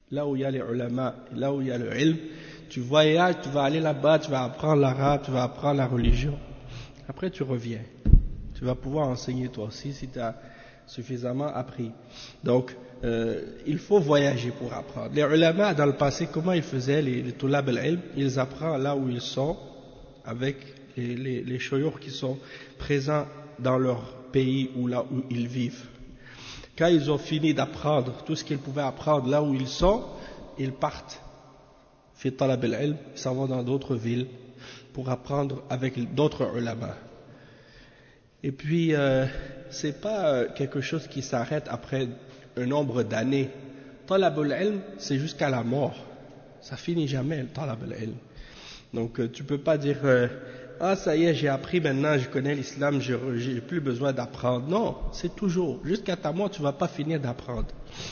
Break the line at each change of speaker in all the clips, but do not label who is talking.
là où il y a les ulama, là où il y a le ilm, tu voyages, tu vas aller là-bas, tu vas apprendre l'arabe, tu vas apprendre la religion. Après tu reviens. Tu vas pouvoir enseigner toi aussi si tu as suffisamment appris. Donc, il faut voyager pour apprendre. Les ulama, dans le passé, comment ils faisaient, les tulab al-ilm, ils apprennent là où ils sont, avec les shuyukh qui sont présents dans leur pays ou là où ils vivent. Quand ils ont fini d'apprendre tout ce qu'ils pouvaient apprendre là où ils sont, ils partent. Fi talab al-ilm, ils s'en vont dans d'autres villes pour apprendre avec d'autres ulama. Et puis, c'est pas quelque chose qui s'arrête après un nombre d'années. Talab al-ilm, c'est jusqu'à la mort. Ça finit jamais, le talab al-ilm. Donc, tu peux pas dire, ah, ça y est, j'ai appris maintenant, je connais l'islam, j'ai plus besoin d'apprendre. Non, c'est toujours. Jusqu'à ta mort, tu vas pas finir d'apprendre.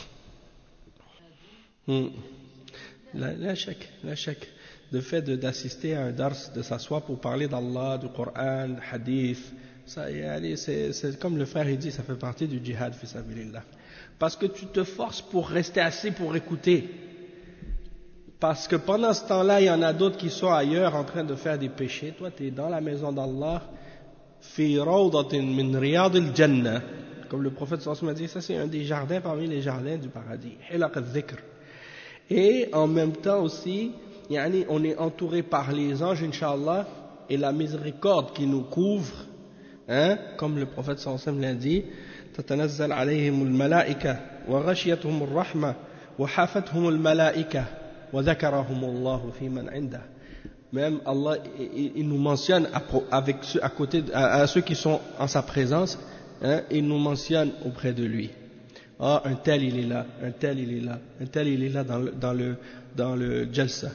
La chèque. Le fait d'assister à un dars, de s'asseoir pour parler d'Allah, du Coran, du hadith, ça, c'est comme le frère il dit, ça fait partie du djihad fi sabilillah. Parce que tu te forces pour rester assis pour écouter. Parce que pendant ce temps-là, il y en a d'autres qui sont ailleurs en train de faire des péchés. Toi, tu es dans la maison d'Allah, fi rawdatin min riyad al-jannah. Comme le prophète sallallahu alayhi wa sallam a dit, ça c'est un des jardins parmi les jardins du paradis. Hilaq al-dhikr. Et en même temps aussi, on est entouré par les anges, Inch'Allah, et la miséricorde qui nous couvre, comme le prophète sallallahu alayhi wa sallam l'a dit, تتنزل عليهم الملائكة وغشيتهم الرحمة وحافتهم الملائكة وذكرهم الله في من عنده. Même Allah, il nous mentionne avec ceux à côté, à ceux qui sont en sa présence, il nous mentionne auprès de lui. Ah, un tel il est là, un tel il est là, un tel il est là dans le jalsa.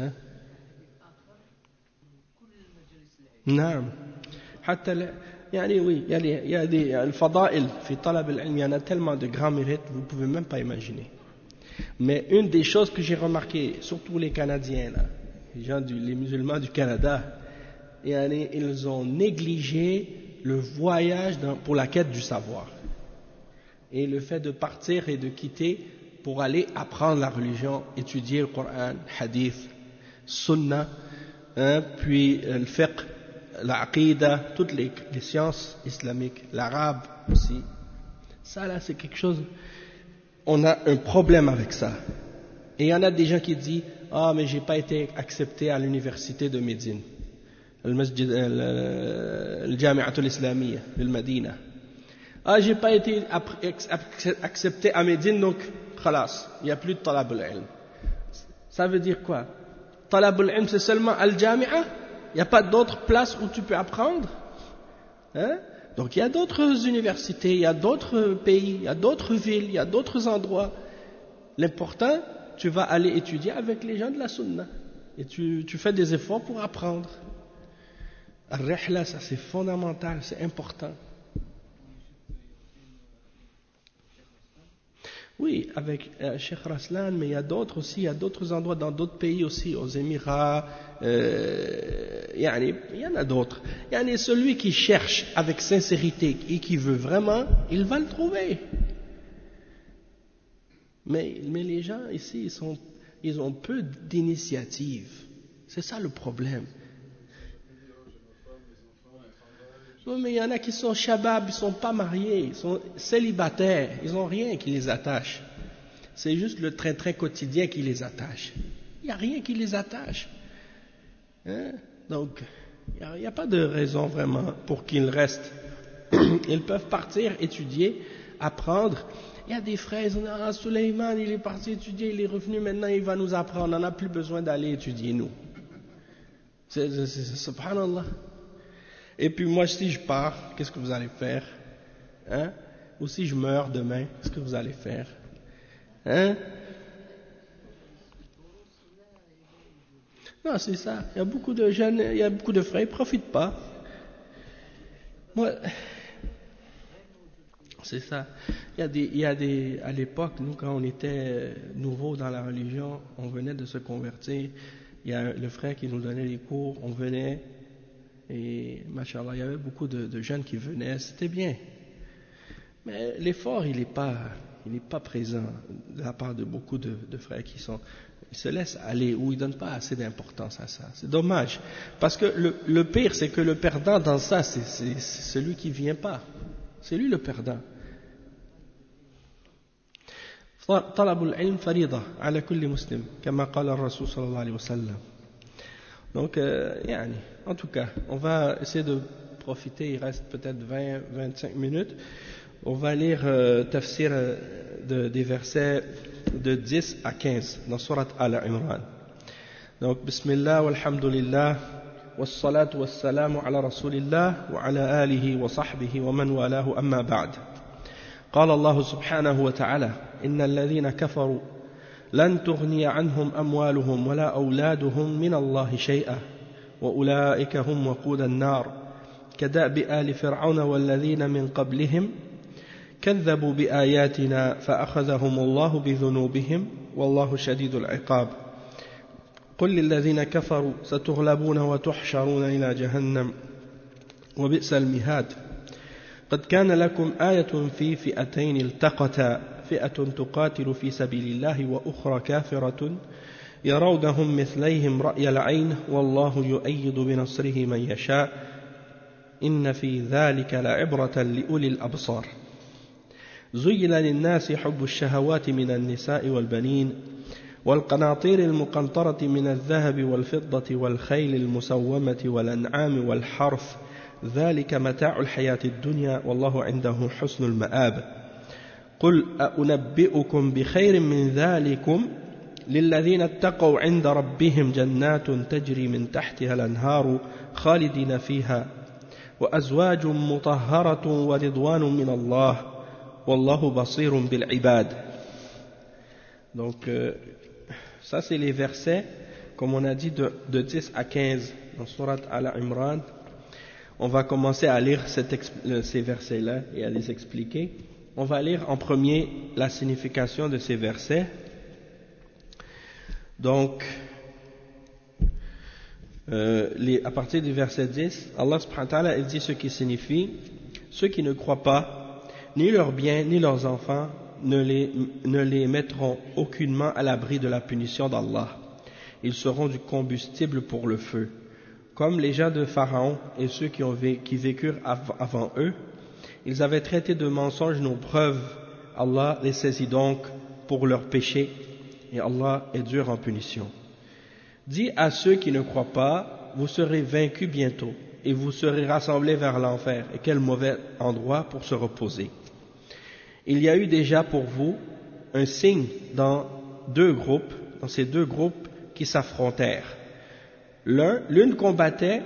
نعم حتى oui, il y a des al-fada'il fi talab al-ilm, il y en a tellement de grands mérites, vous ne pouvez même pas imaginer. Mais une des choses que j'ai remarqué, surtout les Canadiens là, les musulmans du Canada, ils ont négligé le voyage pour la quête du savoir. Et le fait de partir et de quitter pour aller apprendre la religion, étudier le Coran, hadith, sunna, puis le fiqh, l'aqida, toutes les sciences islamiques, l'arabe aussi. Ça là c'est quelque chose, on a un problème avec ça. Et il y en a des gens qui disent, ah mais j'ai pas été accepté à l'université de Médine, le Jami'atul Islamiyya de Medina. Ah, j'ai pas été accepté à Médine, donc khalas, il n'y a plus de talab al-ilm. Ça veut dire quoi? Talab al-ilm c'est seulement al-jami'a? Il n'y a pas d'autres places où tu peux apprendre? Donc il y a d'autres universités, il y a d'autres pays, il y a d'autres villes, il y a d'autres endroits. L'important, tu vas aller étudier avec les gens de la sunna. Et tu fais des efforts pour apprendre. Al-rihla, ça c'est fondamental, c'est important. Oui, avec Cheikh Raslan, mais il y a d'autres aussi, il y a d'autres endroits dans d'autres pays aussi, aux Émirats, il y en a d'autres. Celui qui cherche avec sincérité et qui veut vraiment, il va le trouver. Mais les gens ici, ils ont peu d'initiative. C'est ça le problème. Non, mais il y en a qui sont shabab, ils ne sont pas mariés, ils sont célibataires, ils n'ont rien qui les attache. C'est juste le train-train quotidien qui les attache. Il n'y a rien qui les attache. Donc, il n'y a pas de raison vraiment pour qu'ils restent. Ils peuvent partir, étudier, apprendre. Il y a des frères, ils disent, ah, Suleiman, il est parti étudier, il est revenu, maintenant il va nous apprendre, on n'a plus besoin d'aller étudier, nous. C'est subhanallah. Et puis moi, si je pars, qu'est-ce que vous allez faire? Ou si je meurs demain, qu'est-ce que vous allez faire? Non, c'est ça. Il y a beaucoup de jeunes, il y a beaucoup de frères, ils ne profitent pas. Moi, c'est ça. Il y a des, à l'époque, nous, quand on était nouveaux dans la religion, on venait de se convertir. Il y a le frère qui nous donnait les cours, on venait. Et, machallah, il y avait beaucoup de jeunes qui venaient, c'était bien. Mais l'effort, il n'est pas il n'est pas présent de la part de beaucoup de frères qui ils se laissent aller ou ils ne donnent pas assez d'importance à ça. C'est dommage. Parce que le pire, c'est que le perdant dans ça, c'est celui qui ne vient pas. C'est lui le perdant. طلب العلم فريضة على كل مسلم كما قال الرسول صلى الله عليه وسلم. Donc, en tout cas, on va essayer de profiter, il reste peut-être 20-25 minutes. On va lire tafsir des versets de 10 à 15 dans Surat Al-Imran. Donc, Bismillah, walhamdulillah, wassalatu wassalamu ala rasulillah, wa ala alihi wa sahbihi wa man walahu amma ba'd. قال الله سبحانه وتعالى إن الذين كفروا لن تغني عنهم أموالهم ولا أولادهم من الله شيئا وأولئك هم وقود النار كدأب آل فرعون والذين من قبلهم كذبوا بآياتنا فأخذهم الله بذنوبهم والله شديد العقاب قل للذين كفروا ستغلبون وتحشرون إلى جهنم وبئس المهاد قد كان لكم آية في فئتين التقتا فئة تقاتل في سبيل الله وأخرى كافرة يرونهم مثليهم رأي العين والله يؤيد بنصره من يشاء إن في ذلك لعبرة لأولي الأبصار زين للناس حب الشهوات من النساء والبنين والقناطير المقنطرة من الذهب والفضة والخيل المسومة والأنعام والحرث ذلك متاع الحياة الدنيا والله عنده حسن المآب قل أنبئكم بخير من ذلكم للذين اتقوا عند ربهم جنات تجري من تحتها الأنهار خالدين فيها وأزواج مطهرة ورضوان من الله والله بصير بالعباد. Donc ça c'est les versets comme on a dit de 10 à 15 dans Surat Al-Imran. On va commencer à lire ces versets-là et à les expliquer. On va lire en premier la signification de ces versets. Donc, à partir du verset 10, Allah subhanahu wa ta'ala dit ce qui signifie: ceux qui ne croient pas, ni leurs biens, ni leurs enfants, ne les mettront aucunement à l'abri de la punition d'Allah. Ils seront du combustible pour le feu. Comme les gens de Pharaon et ceux qui vécurent avant eux, ils avaient traité de mensonges nos preuves. Allah les saisit donc pour leurs péchés, et Allah est dur en punition. Dis à ceux qui ne croient pas, vous serez vaincus bientôt, et vous serez rassemblés vers l'enfer, et quel mauvais endroit pour se reposer. Il y a eu déjà pour vous un signe dans ces deux groupes qui s'affrontèrent. L'un combattait,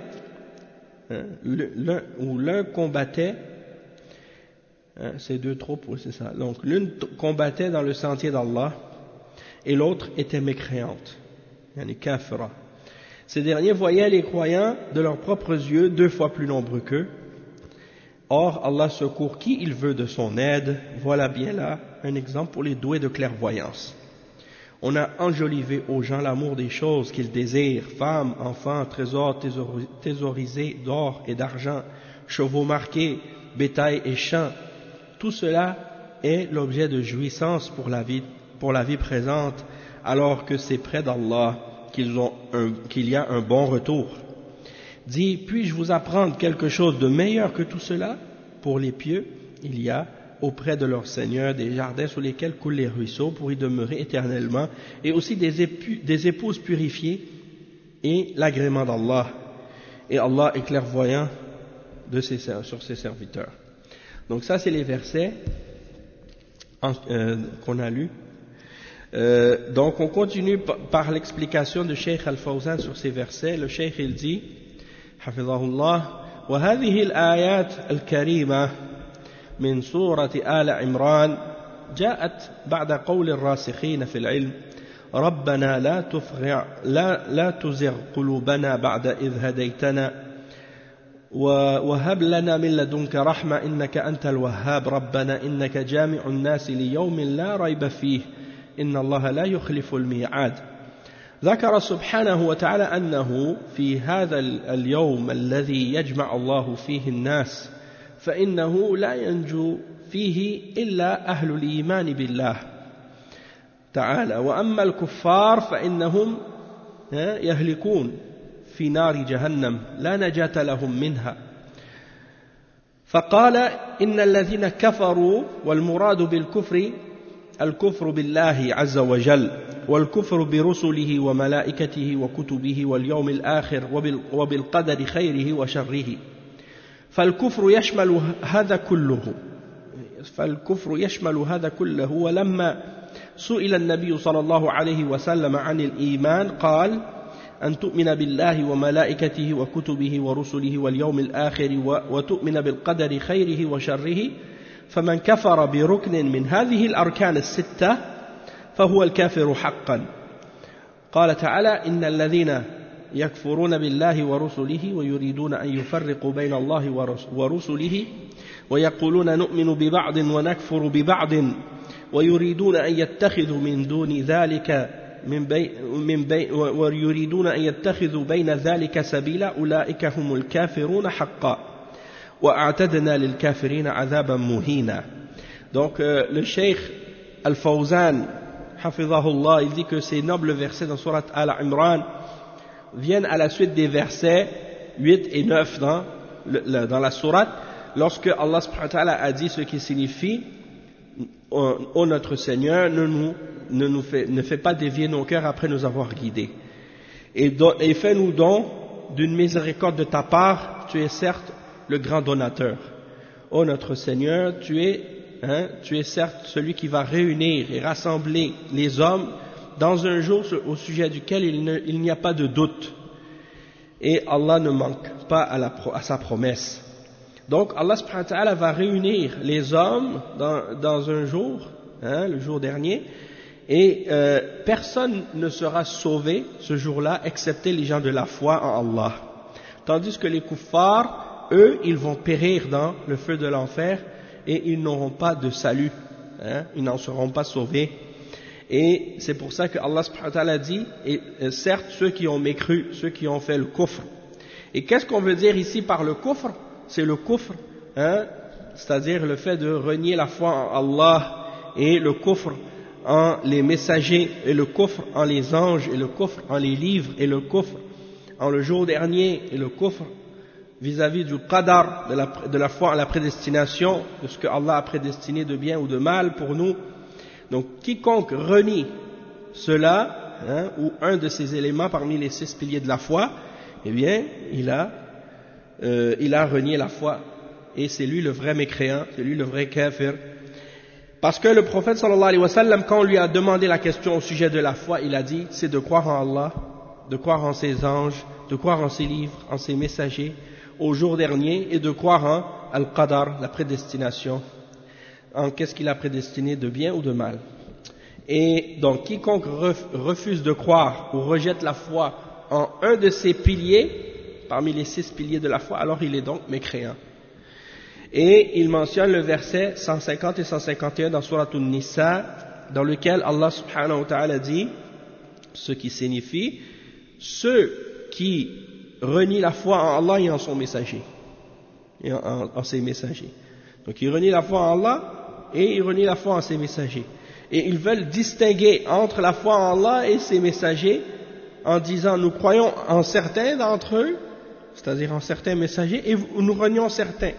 ces deux troupes, oui c'est ça. Donc l'une combattait dans le sentier d'Allah et l'autre était mécréante, yani kafira. Ces derniers voyaient les croyants de leurs propres yeux 2 fois plus nombreux qu'eux. Or Allah secourt qui il veut de son aide. Voilà bien là un exemple pour les doués de clairvoyance. On a enjolivé aux gens l'amour des choses qu'ils désirent, femmes, enfants, trésors thésaurisés d'or et d'argent, chevaux marqués, bétail et champs. Tout cela est l'objet de jouissance pour la vie présente, alors que c'est près d'Allah qu'il y a un bon retour. Dis, puis-je vous apprendre quelque chose de meilleur que tout cela? Pour les pieux, il y a auprès de leur Seigneur des jardins sous lesquels coulent les ruisseaux pour y demeurer éternellement, et aussi des épouses purifiées et l'agrément d'Allah. Et Allah est clairvoyant sur ses serviteurs. Donc ça c'est les versets qu'on a lus. Donc on continue par l'explication de Cheikh Al-Fawzan sur ces versets. Le Cheikh il dit Hafidhahullah wa hadhihi al-ayat al-karima من سورة آل عمران جاءت بعد قول الراسخين في العلم ربنا لا تزغ قلوبنا بعد إذ هديتنا وهب لنا من لدنك رحمة إنك أنت الوهاب ربنا إنك جامع الناس ليوم لا ريب فيه إن الله لا يخلف الميعاد. ذكر سبحانه وتعالى أنه في هذا اليوم الذي يجمع الله فيه الناس فإنه لا ينجو فيه إلا أهل الإيمان بالله تعالى وأما الكفار فإنهم يهلكون في نار جهنم لا نجاة لهم منها فقال إن الذين كفروا والمراد بالكفر الكفر بالله عز وجل والكفر برسله وملائكته وكتبه واليوم الآخر وبالقدر خيره وشره فالكفر يشمل هذا كله ولما سئل النبي صلى الله عليه وسلم عن الإيمان قال أن تؤمن بالله وملائكته وكتبه ورسله واليوم الآخر وتؤمن بالقدر خيره وشره فمن كفر بركن من هذه الأركان الستة فهو الكافر حقا قال تعالى إن الذين يكفرون بالله ورسله ويريدون أن يفرقوا بين الله ورسله ويقولون نؤمن ببعض ونكفر ببعض ويريدون أن يتخذوا من دون ذلك ويريدون أن يتخذوا بين ذلك سبيلا أولئك هم الكافرون حقا وأعتدنا للكافرين عذابا مهينا. Donc le Cheikh Al-Fawzan Hafizahullah, il dit que ces nobles versets dans Surat Al-Imran viennent à la suite des versets 8 et 9 dans la sourate, lorsque Allah subhanahu wa ta'ala a dit ce qui signifie ô notre Seigneur, ne fais pas dévier nos cœurs après nous avoir guidés et fais-nous don d'une miséricorde de ta part, tu es certes le grand donateur. Ô notre Seigneur, tu es certes celui qui va réunir et rassembler les hommes dans un jour au sujet duquel il n'y a pas de doute. Et Allah ne manque pas à sa promesse. Donc Allah subhanahu wa ta'ala va réunir les hommes dans un jour, le jour dernier, et personne ne sera sauvé ce jour-là excepté les gens de la foi en Allah. Tandis que les kuffars, eux, ils vont périr dans le feu de l'enfer et ils n'auront pas de salut, ils n'en seront pas sauvés. Et c'est pour ça que Allah subhanahu wa ta'ala dit, et certes ceux qui ont mécru, ceux qui ont fait le kufr. Et qu'est-ce qu'on veut dire ici par le kufr? C'est le kufr, c'est-à-dire le fait de renier la foi en Allah, et le kufr en les messagers, et le kufr en les anges, et le kufr en les livres, et le kufr en le jour dernier, et le kufr vis-à-vis du qadar, de la foi en la prédestination, de ce que Allah a prédestiné de bien ou de mal pour nous. Donc quiconque renie cela, ou un de ces éléments parmi les 6 piliers de la foi, eh bien il a renié la foi, et c'est lui le vrai mécréant, c'est lui le vrai kafir. Parce que le prophète sallallahu alayhi wa sallam, quand on lui a demandé la question au sujet de la foi, il a dit, c'est de croire en Allah, de croire en ses anges, de croire en ses livres, en ses messagers, au jour dernier, et de croire en Al-Qadar, la prédestination, en qu'est-ce qu'il a prédestiné de bien ou de mal. Et donc quiconque refuse de croire ou rejette la foi en un de ces piliers, parmi les 6 piliers de la foi, alors il est donc mécréant. Et il mentionne le verset 150 et 151 dans Surat An-Nisa, dans lequel Allah subhanahu wa ta'ala dit, ce qui signifie, ceux qui renient la foi en Allah et en son messager, et en ses messagers. Donc ils renient la foi en Allah et ils renient la foi en ses messagers. Et ils veulent distinguer entre la foi en Allah et ses messagers en disant nous croyons en certains d'entre eux, c'est-à-dire en certains messagers, et nous renions certains.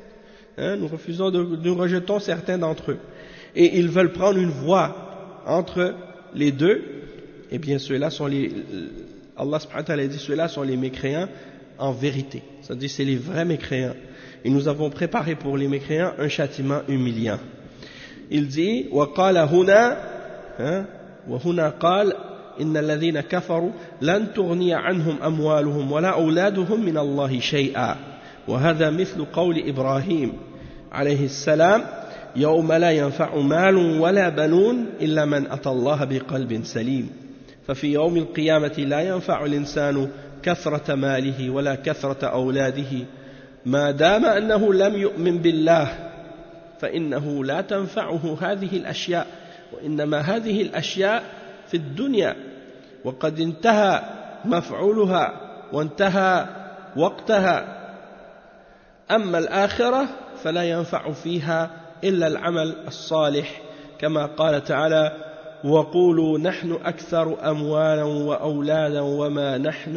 Nous rejetons certains d'entre eux. Et ils veulent prendre une voie entre les deux. Et bien ceux-là sont Allah subhanahu wa ta'ala dit ceux-là sont les mécréants en vérité. C'est-à-dire c'est les vrais mécréants. Et nous avons préparé pour les mécréants un châtiment humiliant. Il dit وقال هنا وهنا قال إن الذين كفروا لن تغني عنهم أموالهم ولا أولادهم من الله شيئا وهذا مثل قول إبراهيم عليه السلام يوم لا ينفع مال ولا بنون إلا من أتى الله بقلب سليم ففي يوم القيامة لا ينفع الإنسان كثرة ماله ولا كثرة أولاده ما دام أنه لم يؤمن بالله فإنه لا تنفعه هذه الأشياء وإنما هذه الأشياء في الدنيا وقد انتهى مفعولها وانتهى وقتها أما الآخرة فلا ينفع فيها إلا العمل الصالح كما قال تعالى وقولوا نحن أكثر أموالا وأولادا وما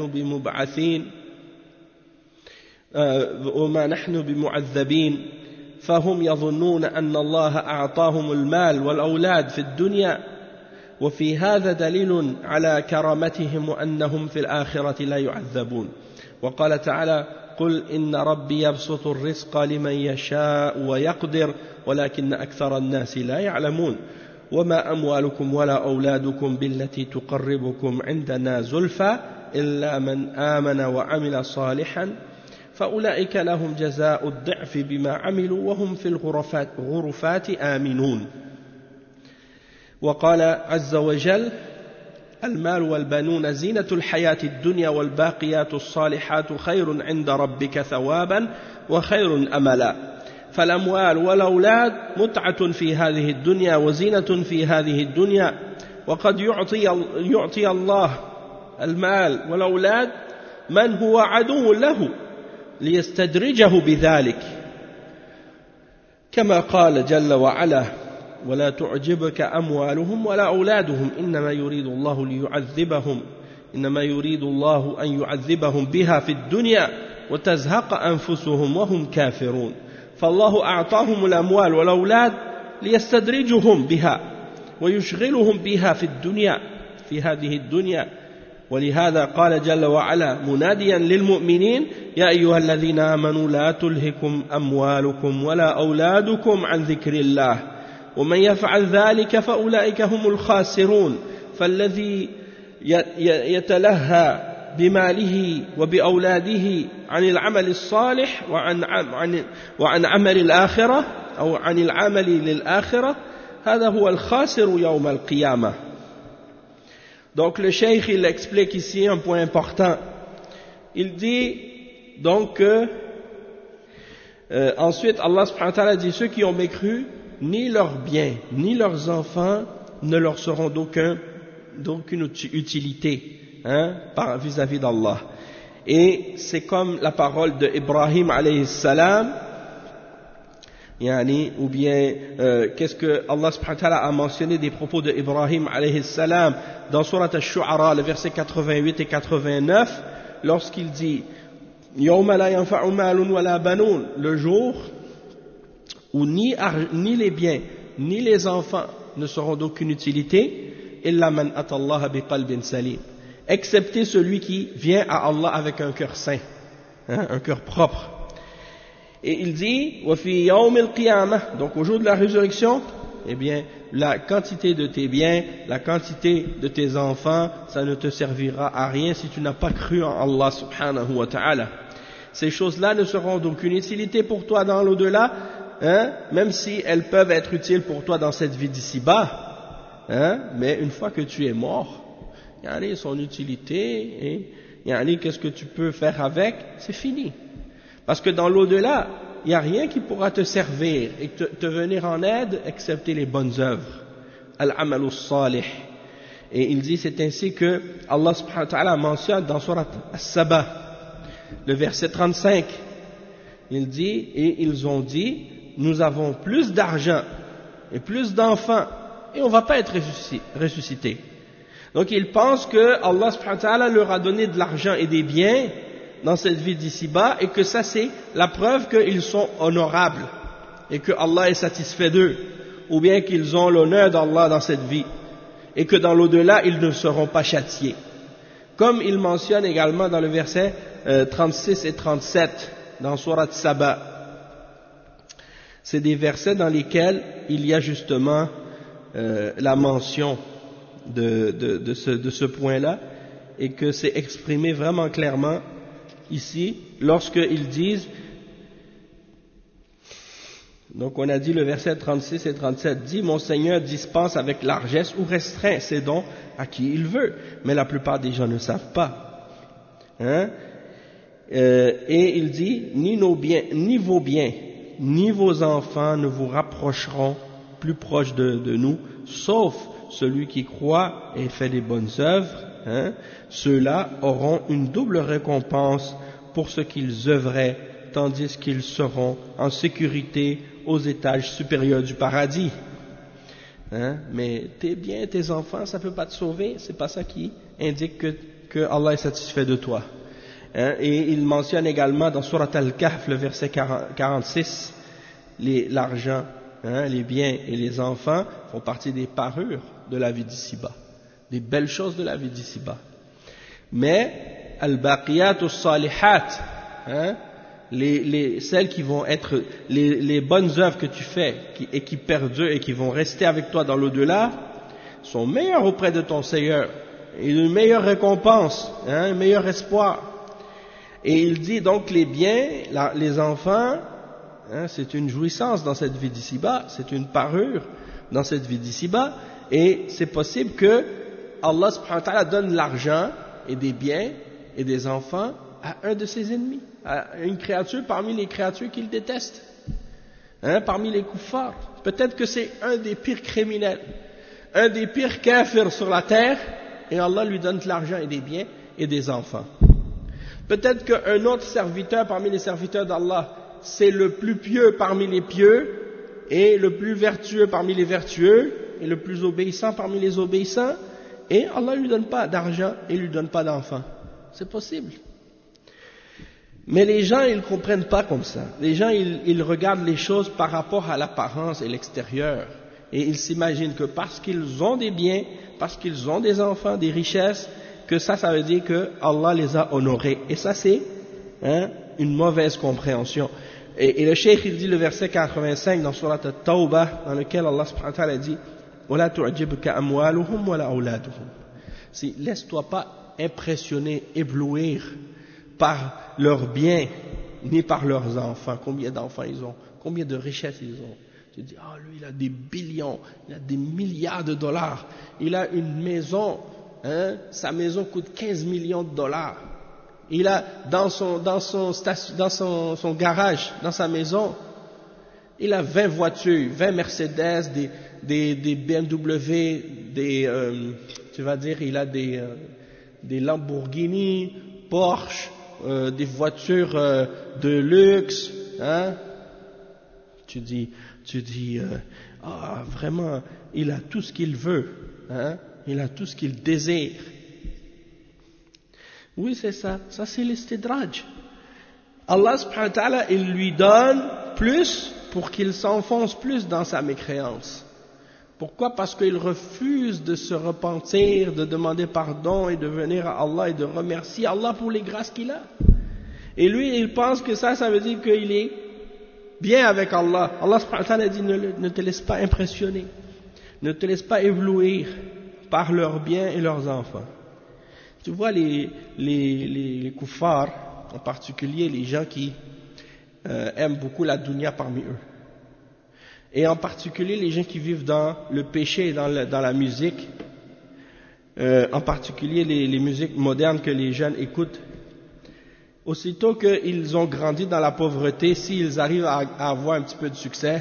نحن بمعذبين فهم يظنون أن الله أعطاهم المال والأولاد في الدنيا وفي هذا دليل على كرامتهم وأنهم في الآخرة لا يعذبون. وقال تعالى قل إن ربي يبسط الرزق لمن يشاء ويقدر ولكن أكثر الناس لا يعلمون وما أموالكم ولا أولادكم بالتي تقربكم عندنا زلفى إلا من آمن وعمل صالحا فأولئك لهم جزاء الضعف بما عملوا وهم في الغرفات آمنون. وقال عز وجل المال والبنون زينة الحياة الدنيا والباقيات الصالحات خير عند ربك ثوابا وخير أملا. فالأموال والأولاد متعة في هذه الدنيا وزينة في هذه الدنيا وقد يعطي الله المال والأولاد من هو عدو له ليستدرجه بذلك كما قال جل وعلا ولا تعجبك أموالهم ولا أولادهم إنما يريد الله أن يعذبهم بها في الدنيا وتزهق أنفسهم وهم كافرون. فالله أعطاهم الأموال والأولاد ليستدرجهم بها ويشغلهم بها في هذه الدنيا. ولهذا قال جل وعلا مناديا للمؤمنين يا أيها الذين آمنوا لا تلهكم أموالكم ولا أولادكم عن ذكر الله ومن يفعل ذلك فأولئك هم الخاسرون. فالذي يتلهى بماله وبأولاده عن العمل الصالح وعن عمل الآخرة أو عن العمل للآخرة هذا هو الخاسر يوم القيامة. Donc le cheikh il explique ici un point important. Il dit donc que ensuite Allah subhanahu wa ta'ala dit ceux qui ont mécru ni leurs biens ni leurs enfants ne leur seront d'aucune utilité vis-à-vis d'Allah. Et c'est comme la parole de Ibrahim alayhi salam, ou bien qu'est-ce que Allah subhanahu wa ta'ala a mentionné des propos de Ibrahim alayhi salam dans Surat Ash-Shu'ara, le verset 88 et 89, lorsqu'il dit Yawma la yanfa'u malun wa la banoun, le jour où ni les biens ni les enfants ne seront d'aucune utilité, illa man atallaha biqalbin salim, excepté celui qui vient à Allah avec un cœur saint, un cœur propre. Et il dit wa fi yawm al-qiyamah, donc au jour de la résurrection, eh bien la quantité de tes biens, la quantité de tes enfants, ça ne te servira à rien si tu n'as pas cru en Allah subhanahu wa ta'ala. Ces choses-là ne seront d'aucune utilité pour toi dans l'au-delà, même si elles peuvent être utiles pour toi dans cette vie d'ici-bas, mais une fois que tu es mort, son utilité, et qu'est-ce que tu peux faire avec, c'est fini. Parce que dans l'au-delà, il n'y a rien qui pourra te servir et te venir en aide excepté les bonnes œuvres. Al-amalus salih. Et il dit, c'est ainsi que Allah subhanahu wa ta'ala mentionne dans Surat As-Saba, le verset 35. Il dit, et ils ont dit, nous avons plus d'argent et plus d'enfants et on ne va pas être ressuscités. Donc ils pensent que Allah subhanahu wa ta'ala leur a donné de l'argent et des biens dans cette vie d'ici-bas et que ça c'est la preuve qu'ils sont honorables et que Allah est satisfait d'eux, ou bien qu'ils ont l'honneur d'Allah dans cette vie et que dans l'au-delà ils ne seront pas châtiés, comme il mentionne également dans le verset 36 et 37 dans Surat Saba. C'est des versets dans lesquels il y a justement la mention de ce point-là, et que c'est exprimé vraiment clairement ici lorsqu'ils disent, donc on a dit le verset 36 et 37 dit mon Seigneur dispense avec largesse ou restreint ses dons à qui il veut, mais la plupart des gens ne savent pas, et il dit ni vos biens ni vos enfants ne vous rapprocheront plus proches de nous, sauf celui qui croit et fait des bonnes œuvres, ceux-là auront une double récompense pour ce qu'ils œuvraient, tandis qu'ils seront en sécurité aux étages supérieurs du paradis. Hein? Mais tes biens, tes enfants, ça ne peut pas te sauver. C'est pas ça qui indique que Allah est satisfait de toi. Hein? Et il mentionne également dans Surat Al-Kahf, le verset 46, l'argent, hein, les biens et les enfants font partie des parures de la vie d'ici-bas, des belles choses de la vie d'ici-bas. Mais al-baqiyat as-salihat, hein, celles qui vont être les bonnes œuvres que tu fais et qui perdurent et qui vont rester avec toi dans l'au-delà sont meilleures auprès de ton Seigneur et une meilleure récompense, hein, un meilleur espoir. Et il dit donc les biens, les enfants, hein, c'est une jouissance dans cette vie d'ici-bas, c'est une parure dans cette vie d'ici-bas, et c'est possible que Allah subhanahu wa ta'ala donne l'argent et des biens et des enfants à un de ses ennemis, à une créature parmi les créatures qu'il déteste, hein, parmi les kuffars. Peut-être que c'est un des pires criminels, un des pires kafirs sur la terre, et Allah lui donne de l'argent et des biens et des enfants. Peut-être qu'un autre serviteur parmi les serviteurs d'Allah, c'est le plus pieux parmi les pieux, et le plus vertueux parmi les vertueux, et le plus obéissant parmi les obéissants, et Allah ne lui donne pas d'argent et ne lui donne pas d'enfants. C'est possible. Mais les gens, ils ne comprennent pas comme ça. Les gens, ils regardent les choses par rapport à l'apparence et l'extérieur. Et ils s'imaginent que parce qu'ils ont des biens, parce qu'ils ont des enfants, des richesses, que ça veut dire que Allah les a honorés. Et ça, c'est une mauvaise compréhension. Et le cheikh, il dit le verset 85 dans Surat At-Tawbah, dans lequel Allah subhanahu wa ta'ala dit وَلَا تُعْجِبْكَ أَمْوَالُهُمْ وَلَا أَوْلَادُهُمْ. Laisse-toi pas impressionner, éblouir par leurs biens, ni par leurs enfants. Combien d'enfants ils ont, combien de richesses ils ont. Tu dis, ah, lui, il a des billions, il a des milliards de dollars, il a une maison, hein, sa maison coûte 15 millions de dollars. Il a dans son garage, dans sa maison, il a 20 voitures, 20 Mercedes, des BMW, tu vas dire, il a des Lamborghini, Porsche, des voitures de luxe, hein. Tu dis, ah, vraiment, il a tout ce qu'il veut, hein, il a tout ce qu'il désire. Oui, c'est ça, ça c'est l'istidraj. Allah subhanahu wa ta'ala, il lui donne plus pour qu'il s'enfonce plus dans sa mécréance. Pourquoi? Parce qu'il refuse de se repentir, de demander pardon et de venir à Allah et de remercier Allah pour les grâces qu'il a. Et lui, il pense que ça veut dire qu'il est bien avec Allah. Allah subhanahu wa ta'ala dit, ne te laisse pas impressionner, ne te laisse pas éblouir par leurs biens et leurs enfants. Tu vois les kuffars, en particulier les gens qui aiment beaucoup la dunya parmi eux. Et en particulier les gens qui vivent dans le péché et dans la musique, en particulier les musiques modernes que les jeunes écoutent. Aussitôt qu'ils ont grandi dans la pauvreté, s'ils arrivent à avoir un petit peu de succès,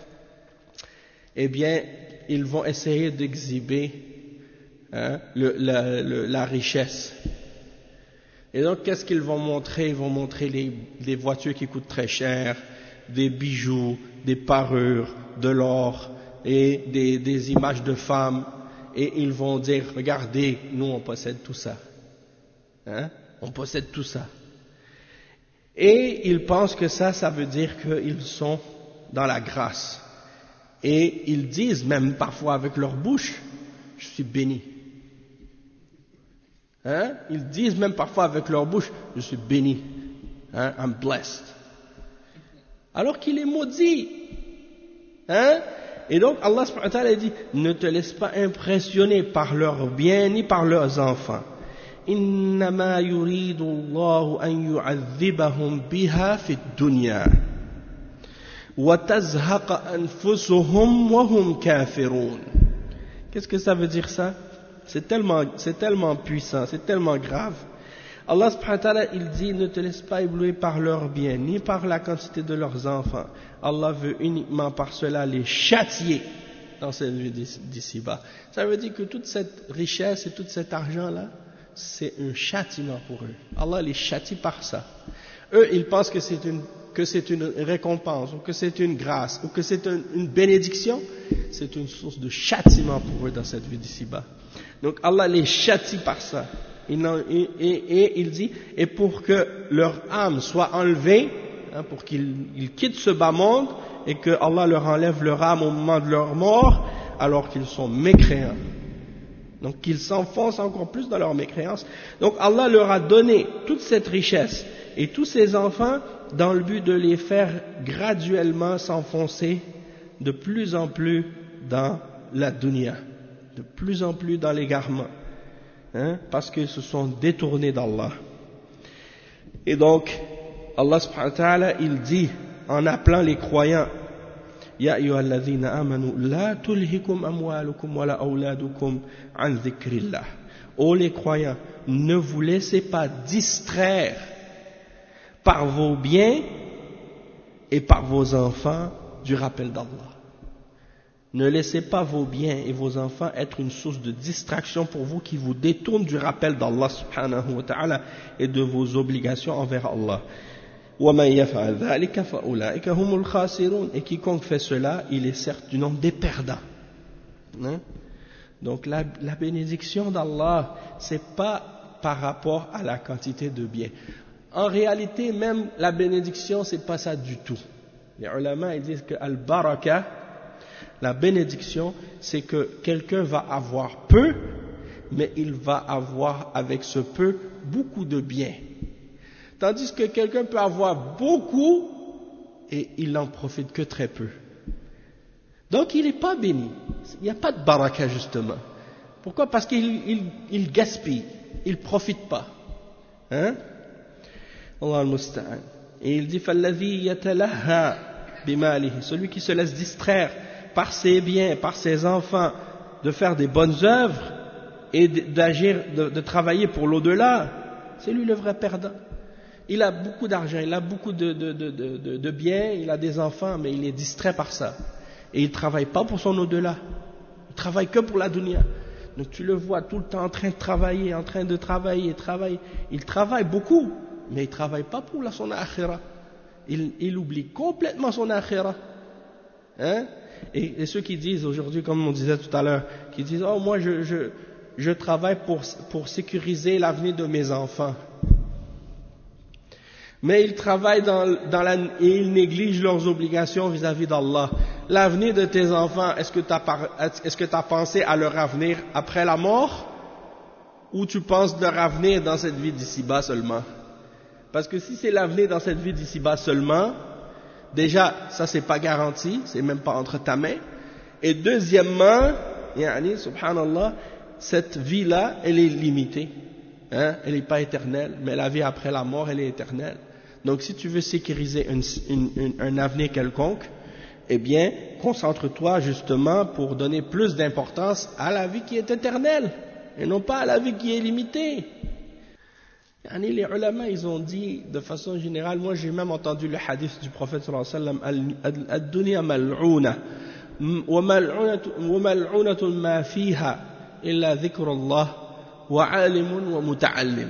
eh bien, ils vont essayer d'exhiber la richesse. Et donc, qu'est-ce qu'ils vont montrer? Ils vont montrer des voitures qui coûtent très cher, des bijoux, des parures, de l'or et des images de femmes. Et ils vont dire, regardez, nous on possède tout ça. Hein? On possède tout ça. Et ils pensent que ça veut dire qu'ils sont dans la grâce. Et ils disent même parfois avec leur bouche, je suis béni. Hein? Ils disent même parfois avec leur bouche, je suis béni. Hein? I'm blessed. Alors qu'il est maudit. Hein? Et donc Allah subhanahu wa ta'ala dit, ne te laisse pas impressionner par leurs biens ni par leurs enfants. إنما يريد الله أن يعذبهم بها في الدنيا وتزهق أنفسهم وهم كافرون. Qu'est-ce que ça veut dire ça? C'est tellement puissant, c'est tellement grave. Allah subhanahu wa ta'ala, il dit, ne te laisse pas éblouir par leurs biens, ni par la quantité de leurs enfants. Allah veut uniquement par cela les châtier dans cette vie d'ici-bas. Ça veut dire que toute cette richesse et tout cet argent-là, c'est un châtiment pour eux. Allah les châtie par ça. Eux, ils pensent que c'est une que c'est une récompense, ou que c'est une grâce, ou que c'est une bénédiction, c'est une source de châtiment pour eux dans cette vie d'ici-bas. Donc Allah les châtie par ça. Et il dit, et pour que leur âme soit enlevée, pour qu'ils quittent ce bas monde, et que Allah leur enlève leur âme au moment de leur mort, alors qu'ils sont mécréants. Donc qu'ils s'enfoncent encore plus dans leur mécréance. Donc Allah leur a donné toute cette richesse et tous ces enfants dans le but de les faire graduellement s'enfoncer de plus en plus dans la dunya, de plus en plus dans l'égarement, parce qu'ils se sont détournés d'Allah. Et donc Allah subhanahu wa ta'ala, il dit en appelant les croyants, Ya ayyuhalladhina amanu la tulhikum amwalukum wala awladukum an dhikrillah. Ô les croyants, ne vous laissez pas distraire par vos biens et par vos enfants du rappel d'Allah. Ne laissez pas vos biens et vos enfants être une source de distraction pour vous qui vous détournent du rappel d'Allah subhanahu wa ta'ala et de vos obligations envers Allah. Et quiconque fait cela, il est certes du nombre des perdants. Donc la bénédiction d'Allah, c'est pas par rapport à la quantité de biens. En réalité, même la bénédiction, c'est pas ça du tout. Les ulama, ils disent que al-baraka, la bénédiction, c'est que quelqu'un va avoir peu, mais il va avoir avec ce peu beaucoup de biens. Tandis que quelqu'un peut avoir beaucoup et il n'en profite que très peu. Donc il n'est pas béni. Il n'y a pas de baraka justement. Pourquoi? Parce qu'il gaspille, il ne profite pas. Allah al-musta'an. Et il dit فَالَّذِي يَتَلَهَّى بِمَالِهِ, celui qui se laisse distraire par ses biens, par ses enfants, de faire des bonnes œuvres et d'agir, de travailler pour l'au-delà, c'est lui le vrai perdant. Il a beaucoup d'argent, il a beaucoup de biens, il a des enfants, mais il est distrait par ça. Et il ne travaille pas pour son au-delà. Il ne travaille que pour la dunya. Donc tu le vois tout le temps en train de travailler, Il travaille beaucoup, mais il ne travaille pas pour son akhira. Il oublie complètement son akhira. Et ceux qui disent aujourd'hui, comme on disait tout à l'heure, qui disent « Oh, moi je travaille pour sécuriser l'avenir de mes enfants. » Mais ils travaillent et ils négligent leurs obligations vis-à-vis d'Allah. L'avenir de tes enfants, est-ce que tu as pensé à leur avenir après la mort? Ou tu penses de leur avenir dans cette vie d'ici-bas seulement? Parce que si c'est l'avenir dans cette vie d'ici-bas seulement, déjà, ça c'est pas garanti, c'est même pas entre ta main. Et deuxièmement, subhanallah, cette vie-là, elle est limitée. Elle n'est pas éternelle, mais la vie après la mort, elle est éternelle. Donc si tu veux sécuriser un avenir quelconque, eh bien, concentre-toi justement pour donner plus d'importance à la vie qui est éternelle, et non pas à la vie qui est limitée. Les ulama, ils ont dit de façon générale, moi j'ai même entendu le hadith du prophète sallallahu alayhi wa sallam, ad-dunya mal'una, wa mal'unatun ma fiha illa dhikrullah wa alimun wa muta'allim.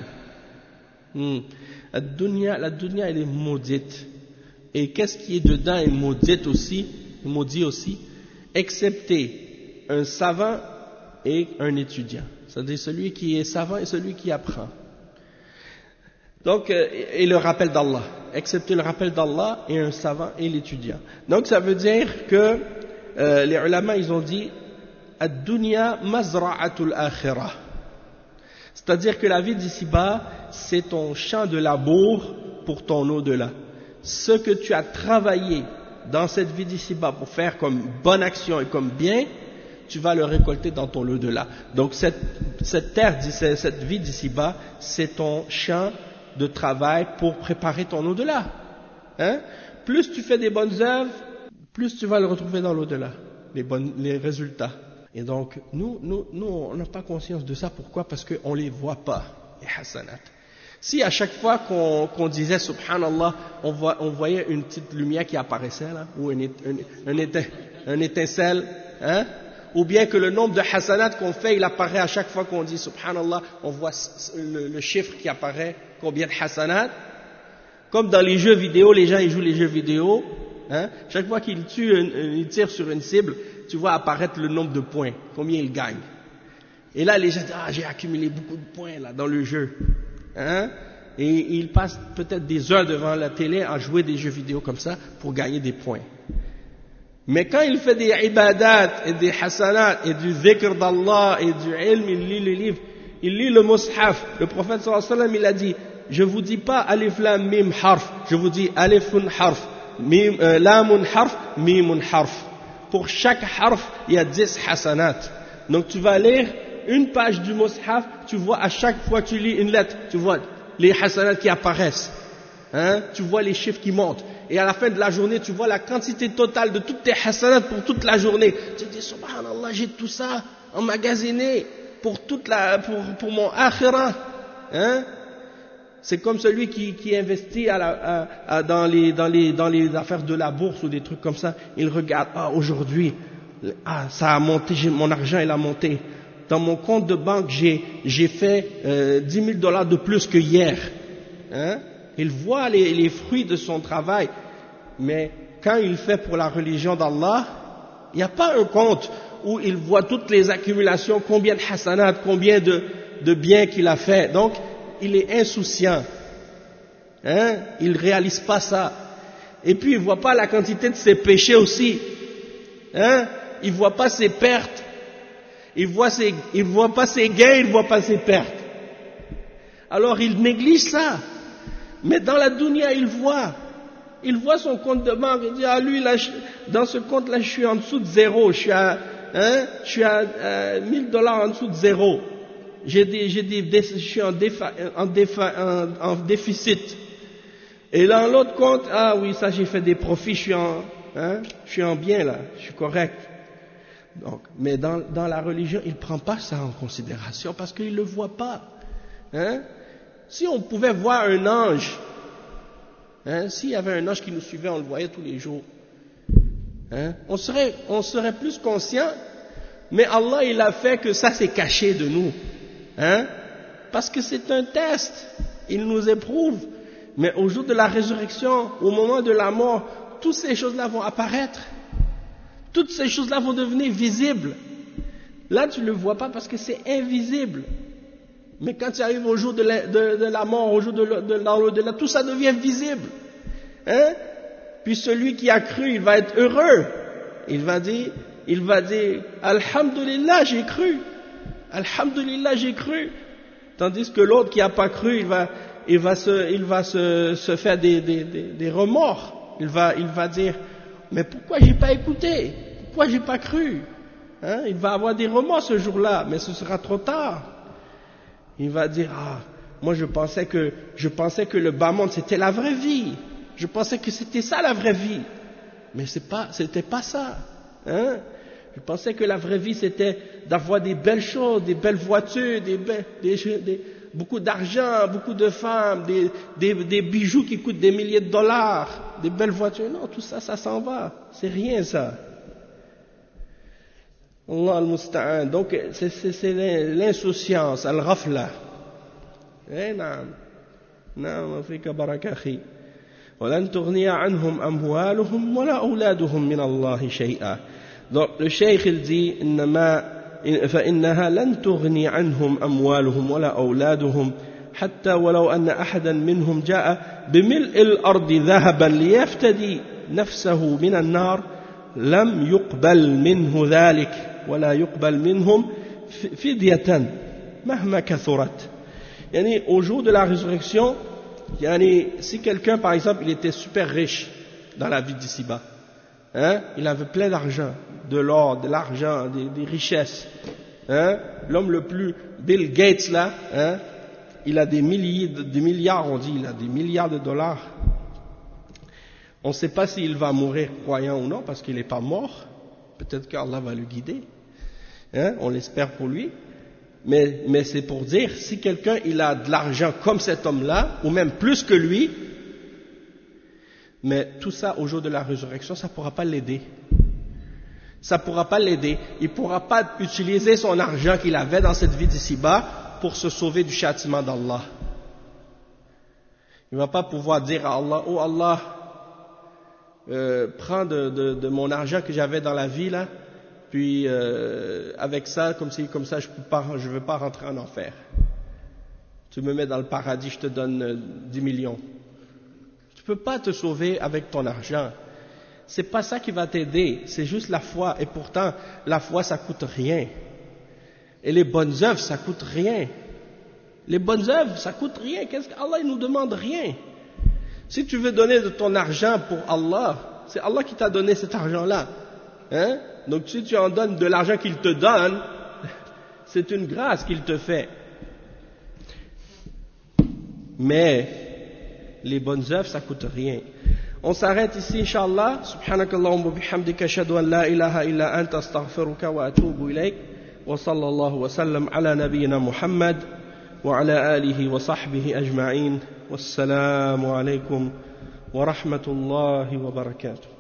La dunya elle est maudite. Et qu'est-ce qui est dedans est maudit aussi, excepté un savant et un étudiant. C'est-à-dire celui qui est savant et celui qui apprend. Donc, et le rappel d'Allah, excepté le rappel d'Allah et un savant et l'étudiant. Donc ça veut dire que les ulama ils ont dit ad-dunya mazra'atul akhirah. C'est-à-dire que la vie d'ici-bas, c'est ton champ de labour pour ton au-delà. Ce que tu as travaillé dans cette vie d'ici-bas pour faire comme bonne action et comme bien, tu vas le récolter dans ton au-delà. Donc cette terre, cette vie d'ici-bas, c'est ton champ de travail pour préparer ton au-delà. Plus tu fais des bonnes œuvres, plus tu vas le retrouver dans l'au-delà, les résultats. Et donc, nous, on n'a pas conscience de ça. Pourquoi? Parce qu'on ne les voit pas, les hasanat. Si à chaque fois qu'on disait subhanallah, on voyait une petite lumière qui apparaissait là, ou un étincelle, ou bien que le nombre de hasanat qu'on fait, il apparaît à chaque fois qu'on dit subhanallah, on voit le chiffre qui apparaît, combien de hasanat, Comme dans les jeux vidéo, les gens ils jouent les jeux vidéo, hein, chaque fois qu'ils ils tirent sur une cible, tu vois apparaître le nombre de points, combien ils gagnent. Et là les gens disent j'ai accumulé beaucoup de points là dans le jeu, hein, et ils passent peut-être des heures devant la télé à jouer des jeux vidéo comme ça pour gagner des points. Mais quand il fait des ibadat et des hasanat et du dhikr d'Allah et du ilm, il lit le livre, il lit le mushaf. Le prophète sallallahu alayhi wa sallam, il a dit, je vous dis pas alif lam mim harf, je vous dis alifun harf, lamun harf, mimun harf. Pour chaque harf, il y a 10 hasanat. Donc tu vas lire une page du mushaf, tu vois à chaque fois que tu lis une lettre, tu vois les hasanat qui apparaissent, hein, tu vois les chiffres qui montent. Et à la fin de la journée, tu vois la quantité totale de toutes tes hasanat pour toute la journée. Tu te dis, subhanallah, j'ai tout ça emmagasiné pour pour mon akhirah. Hein? C'est comme celui qui investit dans les affaires de la bourse ou des trucs comme ça. Il regarde, aujourd'hui, ça a monté, mon argent il a monté. Dans mon compte de banque, j'ai fait 10 000 $ de plus que hier. Hein? Il voit les fruits de son travail, mais quand il fait pour la religion d'Allah, il n'y a pas un compte où il voit toutes les accumulations, combien de hasanat, combien de biens qu'il a fait. Donc, il est insouciant. Hein? Il ne réalise pas ça. Et puis, il ne voit pas la quantité de ses péchés aussi. Hein? Il ne voit pas ses pertes. Il ne voit pas ses gains, il ne voit pas ses pertes. Alors, il néglige ça. Mais dans la dunya, il voit son compte de banque, il dit, lui, là, dans ce compte-là, je suis en dessous de zéro, je suis à 1000 $ en dessous de zéro, je suis en déficit. Et dans l'autre compte, oui, ça j'ai fait des profits, je suis en bien là, je suis correct. Donc, mais dans la religion, il ne prend pas ça en considération parce qu'il ne le voit pas. Hein? Si on pouvait voir un ange, hein, s'il y avait un ange qui nous suivait, on le voyait tous les jours, hein, on serait plus conscient, mais Allah il a fait que ça c'est caché de nous, hein, parce que c'est un test, il nous éprouve, mais au jour de la résurrection, au moment de la mort, toutes ces choses-là vont apparaître, toutes ces choses-là vont devenir visibles. Là tu ne le vois pas parce que c'est invisible. Mais quand tu arrives au jour de la mort, au jour de l'au-delà, tout ça devient visible. Hein? Puis celui qui a cru, il va être heureux. Il va dire, Alhamdulillah, j'ai cru. Alhamdulillah, j'ai cru. Tandis que l'autre qui n'a pas cru, il va se faire des remords. Il va dire, mais pourquoi j'ai pas écouté? Pourquoi j'ai pas cru? Hein? Il va avoir des remords ce jour-là, mais ce sera trop tard. Il va dire, moi je pensais que le bas monde c'était la vraie vie. Je pensais que c'était ça la vraie vie. Mais c'était pas ça. Hein? Je pensais que la vraie vie c'était d'avoir des belles choses, des belles voitures, beaucoup d'argent, beaucoup de femmes, des bijoux qui coûtent des milliers de dollars, des belles voitures. Non, tout ça, ça s'en va. C'est rien ça. Allah al-Musta'an. Donc, c'est l'insouciance, al-ghafla. Eh, naam. Naam, fika baraka akhi. وَلَن تُغْنِيَ عَنْهُمْ أَمْوَالُهُمْ وَلَا أَوْلَادُهُمْ مِنَ اللَّهِ شَيْئًا. Donc, le cheikh, il dit, فإنها لن تغني عنهم أموالهم ولا أولادهم حتى ولو أن أحدا منهم جاء بملء الأرض ذهبا ليفتدي نفسه من النار لم يقبل منه ذلك ولا يقبل منهم فدية مهما كثرت. يعني au jour de la résurrection, yani, si quelqu'un par exemple il était super riche dans la vie d'ici-bas, hein, il avait plein d'argent, de l'or, de l'argent, des richesses, hein, l'homme le plus, Bill Gates là, hein, il a des milliards, on dit, il a des milliards de dollars. On ne sait pas s'il va mourir croyant ou non parce qu'il n'est pas mort. Peut-être qu'Allah va le guider, hein, on l'espère pour lui. Mais c'est pour dire, si quelqu'un il a de l'argent comme cet homme-là, ou même plus que lui, mais tout ça au jour de la résurrection, ça ne pourra pas l'aider. Ça ne pourra pas l'aider. Il ne pourra pas utiliser son argent qu'il avait dans cette vie d'ici-bas pour se sauver du châtiment d'Allah. Il ne va pas pouvoir dire à Allah, oh Allah, prends de mon argent que j'avais dans la vie là, puis avec ça, comme ça, je ne veux pas rentrer en enfer. Tu me mets dans le paradis, je te donne 10 millions. Tu ne peux pas te sauver avec ton argent. C'est pas ça qui va t'aider, c'est juste la foi. Et pourtant, la foi, ça coûte rien. Et les bonnes œuvres, ça coûte rien. Les bonnes œuvres, ça coûte rien. Qu'est-ce qu'Allah, il nous demande rien. Si tu veux donner de ton argent pour Allah, c'est Allah qui t'a donné cet argent-là. Hein? Donc si tu en donnes de l'argent qu'il te donne, c'est une grâce qu'il te fait. Mais les bonnes œuvres, ça coûte rien. On s'arrête ici, Inch'Allah. Subhanakallahumma bihamdika ashhadu an la ilaha illa anta astaghfiruka wa atubu ilayk. Wa sallallahu wa sallam ala nabiyyina Muhammad wa ala alihi wa sahbihi ajma'in. Wassalamu alaykum wa rahmatullahi wa barakatuh.